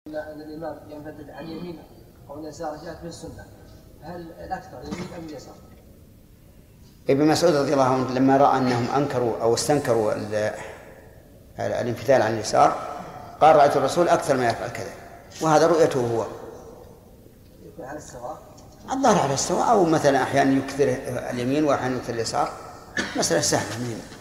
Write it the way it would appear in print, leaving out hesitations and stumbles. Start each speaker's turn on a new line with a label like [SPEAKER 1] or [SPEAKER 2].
[SPEAKER 1] أن الإمام ينفذ عن يمينه أو اليسار جاءت من السنة، هل الأكثر يمين أم اليسار؟
[SPEAKER 2] ابن مسعود رضي الله عنه لما رأى أنهم أنكروا أو استنكروا الانفتال عن اليسار قال رأيت الرسول أكثر ما يفعل كذا، وهذا رؤيته هو.
[SPEAKER 1] يكون على السواء؟
[SPEAKER 2] الظاهر على السواء، أو مثلا أحيانا يكثر اليمين وأحيانا يكثر اليسار، مسألة سهلة.